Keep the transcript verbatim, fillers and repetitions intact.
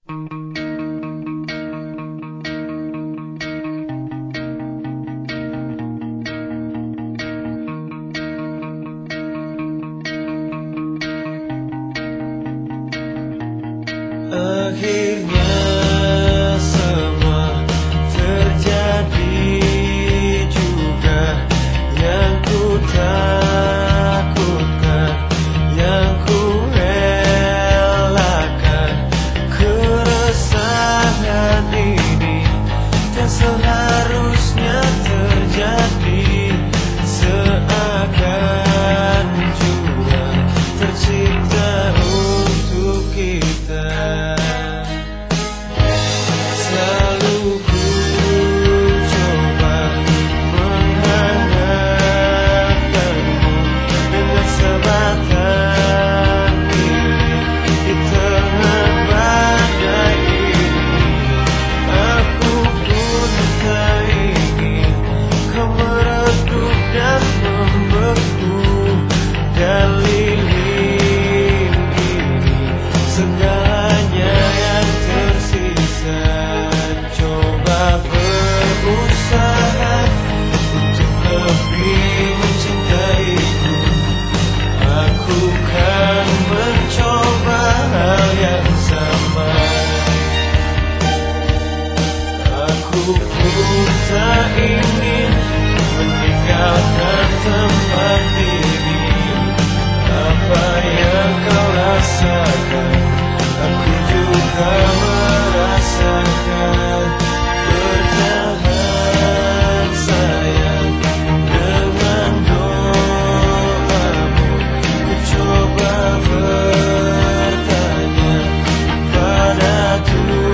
Akhirnya semua terjadi juga yang ku takutkan, yang ku relakan. Keresahan ini tak seharusnya terjadi, seakan jua tercipta untuk kita. Selalu ku coba menghangatkanmu dengan sebatang lilin di tengah badai ini. Aku pun tak ingin kau meredup dan membeku, dan lilin ini segalanya yang tersisa. Coba berusaha untuk lebih mencintaiku. Aku kan mencoba hal yang sama. Aku pun tak ingin meninggalkan tempat ini. Apa yang kau rasakan, aku juga merasakan. Bertahan sayang dengan doamu. Ku coba bertanya pada Tuhan.